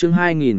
Chương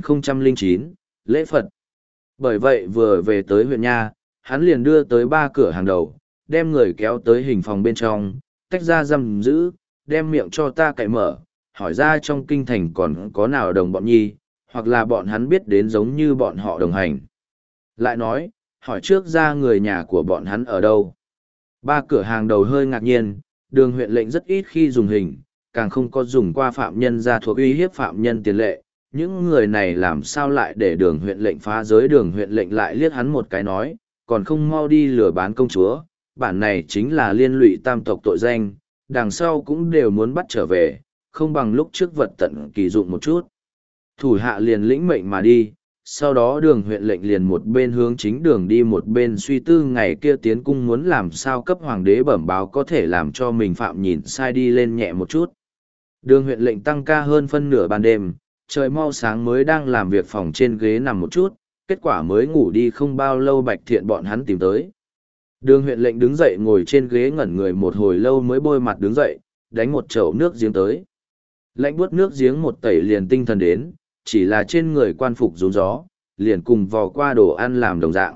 2009, Lễ Phật. Bởi vậy vừa về tới huyện Nha, hắn liền đưa tới 3 cửa hàng đầu, đem người kéo tới hình phòng bên trong, tách ra giam giữ, đem miệng cho ta cậy mở, hỏi ra trong kinh thành còn có nào đồng bọn nhi, hoặc là bọn hắn biết đến giống như bọn họ đồng hành. Lại nói, hỏi trước ra người nhà của bọn hắn ở đâu. 3 cửa hàng đầu hơi ngạc nhiên, đường huyện lệnh rất ít khi dùng hình, càng không có dùng qua phạm nhân ra thuộc uy hiếp phạm nhân tiền lệ. Những người này làm sao lại để đường huyện lệnh phá giới, đường huyện lệnh lại liếc hắn một cái nói, còn không mau đi lừa bán công chúa, bản này chính là liên lụy tam tộc tội danh, đằng sau cũng đều muốn bắt trở về, không bằng lúc trước vật tận kỳ dụng một chút. Thủ hạ liền lĩnh mệnh mà đi, sau đó đường huyện lệnh liền một bên hướng chính đường đi một bên suy tư ngày kia tiến cung muốn làm sao cấp hoàng đế bẩm báo có thể làm cho mình phạm nhìn sai đi lên nhẹ một chút. Đường huyện lệnh tăng ca hơn phân nửa ban đêm, trời mau sáng mới đang làm việc phòng trên ghế nằm một chút, kết quả mới ngủ đi không bao lâu Bạch Thiện bọn hắn tìm tới. Đường huyện lệnh đứng dậy ngồi trên ghế ngẩn người một hồi lâu mới bôi mặt đứng dậy, đánh một chậu nước giếng tới. Lạnh buốt nước giếng một tẩy liền tinh thần đến, chỉ là trên người quan phục rún gió, liền cùng vò qua đồ ăn làm đồng dạng.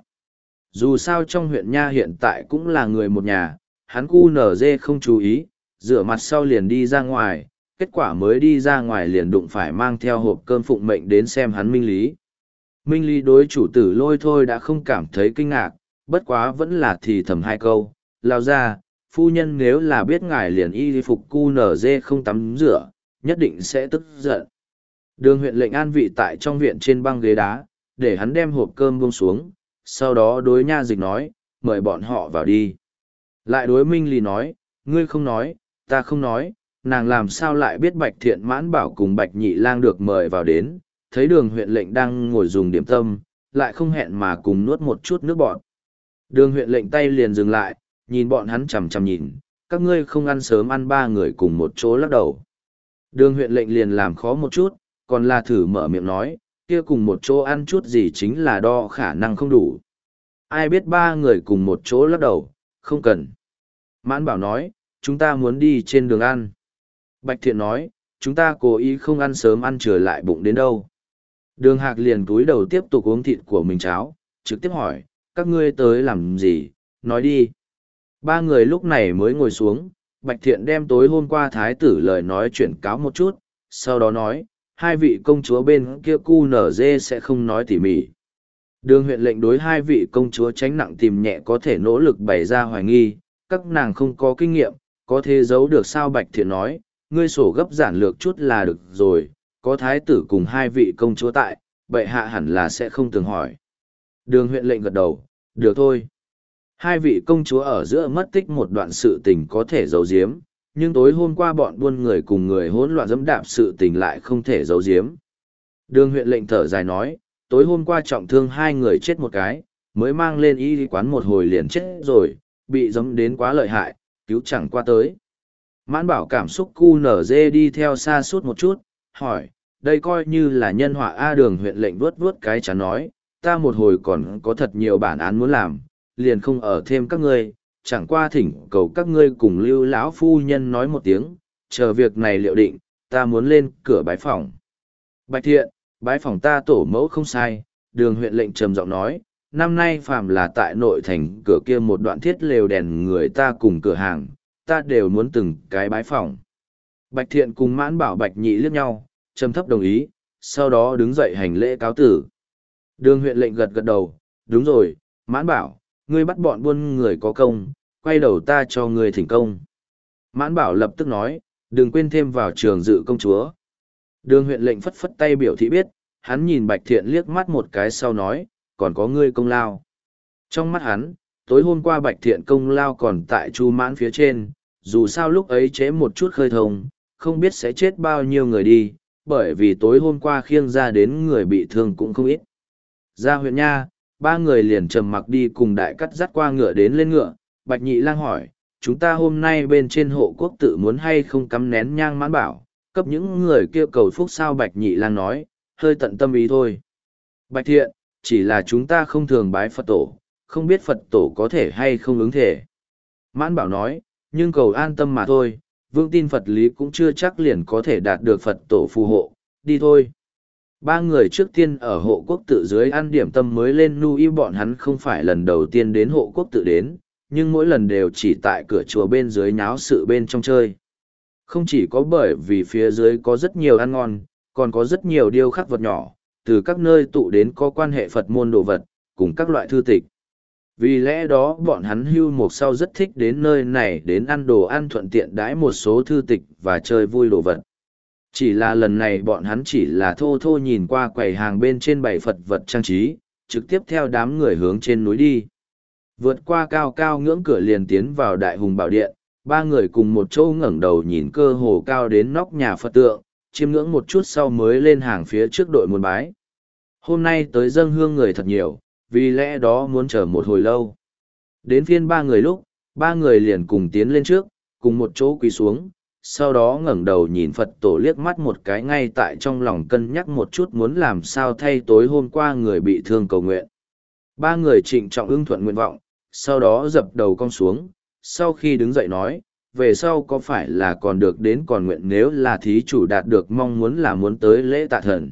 Dù sao trong huyện Nha hiện tại cũng là người một nhà, hắn cu nở dê không chú ý, rửa mặt sau liền đi ra ngoài, kết quả mới đi ra ngoài liền đụng phải mang theo hộp cơm phụng mệnh đến xem hắn minh lý. Minh lý đối chủ tử Lôi Thôi đã không cảm thấy kinh ngạc, bất quá vẫn là thì thầm 2 câu, lao ra, phu nhân nếu là biết ngài liền y phục cu nở dê không tắm rửa, nhất định sẽ tức giận. Đường huyện lệnh an vị tại trong viện trên băng ghế đá, để hắn đem hộp cơm buông xuống, sau đó đối nha dịch nói, mời bọn họ vào đi. Lại đối Minh Lý nói, ngươi không nói, ta không nói, nàng làm sao lại biết Bạch Thiện Mãn Bảo cùng Bạch Nhị Lang được mời vào đến, thấy đường huyện lệnh đang ngồi dùng điểm tâm, lại không hẹn mà cùng nuốt một chút nước bọt. Đường huyện lệnh tay liền dừng lại, nhìn bọn hắn chằm chằm nhìn, các ngươi không ăn sớm ăn 3 người cùng một chỗ lắc đầu. Đường huyện lệnh liền làm khó một chút, còn là thử mở miệng nói, kia cùng một chỗ ăn chút gì chính là đo khả năng không đủ. Ai biết 3 người cùng một chỗ lắc đầu, không cần. Mãn Bảo nói, chúng ta muốn đi trên đường ăn. Bạch Thiện nói, chúng ta cố ý không ăn sớm ăn trở lại bụng đến đâu. Đường Hạc liền túi đầu tiếp tục uống thịt của mình cháo, trực tiếp hỏi, các ngươi tới làm gì, nói đi. 3 người lúc này mới ngồi xuống, Bạch Thiện đem tối hôm qua thái tử lời nói chuyển cáo một chút, sau đó nói, 2 vị công chúa bên kia cu nở dê sẽ không nói tỉ mỉ. Đường huyện lệnh đối 2 vị công chúa tránh nặng tìm nhẹ có thể nỗ lực bày ra hoài nghi, các nàng không có kinh nghiệm, có thể giấu được sao. Bạch Thiện nói, ngươi sổ gấp giản lược chút là được rồi, có thái tử cùng 2 vị công chúa tại, bệ hạ hẳn là sẽ không từng hỏi. Đường huyện lệnh gật đầu, được thôi. 2 vị công chúa ở giữa mất tích một đoạn sự tình có thể giấu giếm, nhưng tối hôm qua bọn buôn người cùng người hỗn loạn dẫm đạp sự tình lại không thể giấu giếm. Đường huyện lệnh thở dài nói, tối hôm qua trọng thương 2 người chết một cái, mới mang lên y quán một hồi liền chết rồi, bị dẫm đến quá lợi hại, cứu chẳng qua tới. Mãn Bảo cảm xúc cu nở dê đi theo xa suốt một chút, hỏi, đây coi như là nhân họa A. Đường huyện lệnh vuốt vuốt cái chán nói, ta một hồi còn có thật nhiều bản án muốn làm, liền không ở thêm các ngươi, chẳng qua thỉnh cầu các ngươi cùng Lưu lão phu nhân nói một tiếng, chờ việc này liệu định, ta muốn lên cửa bái phỏng. Bạch Thiện, bái phỏng ta tổ mẫu không sai. Đường huyện lệnh trầm giọng nói, năm nay phàm là tại nội thành cửa kia một đoạn thiết lều đèn người ta cùng cửa hàng, ta đều muốn từng cái bái phỏng. Bạch Thiện cùng Mãn Bảo Bạch Nhị liếc nhau, trầm thấp đồng ý, sau đó đứng dậy hành lễ cáo tử. Đường huyện lệnh gật gật đầu, đúng rồi, Mãn Bảo, ngươi bắt bọn buôn người có công, quay đầu ta cho ngươi thỉnh công. Mãn Bảo lập tức nói, đừng quên thêm vào trường dự công chúa. Đường huyện lệnh phất phất tay biểu thị biết, hắn nhìn Bạch Thiện liếc mắt một cái sau nói, còn có ngươi công lao. Trong mắt hắn, tối hôm qua Bạch Thiện công lao còn tại Chu Mãn phía trên, dù sao lúc ấy chế một chút khơi thông, không biết sẽ chết bao nhiêu người đi, bởi vì tối hôm qua khiêng ra đến người bị thương cũng không ít. Ra huyện Nha, 3 người liền trầm mặc đi cùng đại cắt dắt qua ngựa đến lên ngựa. Bạch Nhị Lang hỏi, chúng ta hôm nay bên trên hộ quốc tự muốn hay không cắm nén nhang Mãn Bảo, cấp những người kia cầu phúc sao? Bạch Nhị Lang nói, hơi tận tâm ý thôi. Bạch Thiện, chỉ là chúng ta không thường bái Phật tổ, không biết Phật tổ có thể hay không ứng thể. Mãn Bảo nói, nhưng cầu an tâm mà thôi, vương tin Phật lý cũng chưa chắc liền có thể đạt được Phật tổ phù hộ, đi thôi. Ba người trước tiên ở hộ quốc tự dưới ăn điểm tâm mới lên nuôi bọn hắn không phải lần đầu tiên đến hộ quốc tự đến, nhưng mỗi lần đều chỉ tại cửa chùa bên dưới nháo sự bên trong chơi. Không chỉ có bởi vì phía dưới có rất nhiều ăn ngon, còn có rất nhiều điêu khắc vật nhỏ, từ các nơi tụ đến có quan hệ Phật môn đồ vật, cùng các loại thư tịch. Vì lẽ đó bọn hắn hưu mục sau rất thích đến nơi này đến ăn đồ ăn thuận tiện đãi một số thư tịch và chơi vui đồ vật. Chỉ là lần này bọn hắn chỉ là thô thô nhìn qua quầy hàng bên trên bày Phật vật trang trí, trực tiếp theo đám người hướng trên núi đi. Vượt qua cao cao ngưỡng cửa liền tiến vào Đại Hùng Bảo Điện, ba người cùng một chỗ ngẩng đầu nhìn cơ hồ cao đến nóc nhà Phật tượng, chiêm ngưỡng một chút sau mới lên hàng phía trước đội môn bái. Hôm nay tới dâng hương người thật nhiều, vì lẽ đó muốn chờ một hồi lâu. Đến phiên ba người lúc, ba người liền cùng tiến lên trước, cùng một chỗ quỳ xuống, sau đó ngẩng đầu nhìn Phật tổ liếc mắt một cái ngay tại trong lòng cân nhắc một chút muốn làm sao thay tối hôm qua người bị thương cầu nguyện. Ba người trịnh trọng ưng thuận nguyện vọng, sau đó dập đầu cong xuống, sau khi đứng dậy nói, về sau có phải là còn được đến còn nguyện nếu là thí chủ đạt được mong muốn là muốn tới lễ tạ thần.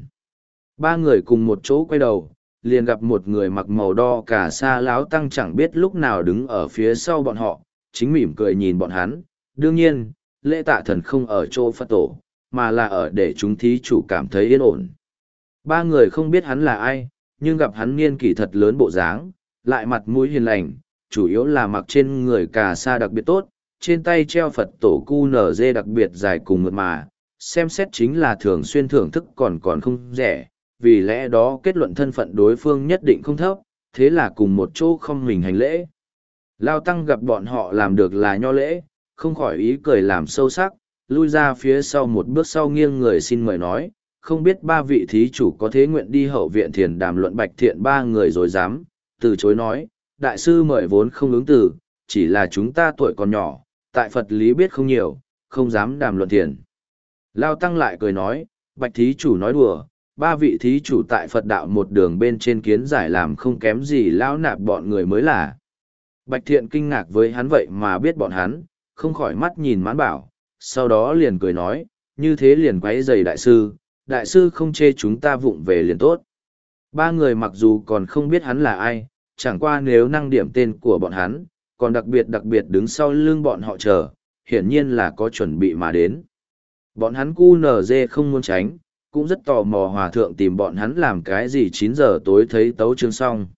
Ba người cùng một chỗ quay đầu, liền gặp một người mặc màu đo cả sa láo tăng chẳng biết lúc nào đứng ở phía sau bọn họ, chính mỉm cười nhìn bọn hắn. Đương nhiên, lễ tạ thần không ở chỗ Phật tổ, mà là ở để chúng thí chủ cảm thấy yên ổn. Ba người không biết hắn là ai, nhưng gặp hắn niên kỷ thật lớn bộ dáng, lại mặt mũi hiền lành, chủ yếu là mặc trên người cà sa đặc biệt tốt, trên tay treo Phật tổ QNZ đặc biệt dài cùng mượt mà, xem xét chính là thường xuyên thưởng thức còn không rẻ, vì lẽ đó kết luận thân phận đối phương nhất định không thấp, thế là cùng một chỗ không mình hành lễ. Lao Tăng gặp bọn họ làm được là nho lễ, không khỏi ý cười làm sâu sắc, lui ra phía sau một bước sau nghiêng người xin mời nói, không biết ba vị thí chủ có thế nguyện đi hậu viện thiền đàm luận Bạch Thiện ba người rồi dám, từ chối nói, đại sư mời vốn không ứng từ, chỉ là chúng ta tuổi còn nhỏ, tại Phật lý biết không nhiều, không dám đàm luận thiền. Lao Tăng lại cười nói, Bạch thí chủ nói đùa, ba vị thí chủ tại Phật đạo một đường bên trên kiến giải làm không kém gì lão nạp bọn người mới là. Bạch Thiện kinh ngạc với hắn vậy mà biết bọn hắn, không khỏi mắt nhìn mãn bảo, sau đó liền cười nói, như thế liền quấy rầy đại sư không chê chúng ta vụng về liền tốt. Ba người mặc dù còn không biết hắn là ai, chẳng qua nếu năng điểm tên của bọn hắn, còn đặc biệt đứng sau lưng bọn họ chờ, hiển nhiên là có chuẩn bị mà đến. Bọn hắn QNZ không muốn tránh, cũng rất tò mò hòa thượng tìm bọn hắn làm cái gì 9 giờ tối thấy tấu chương xong.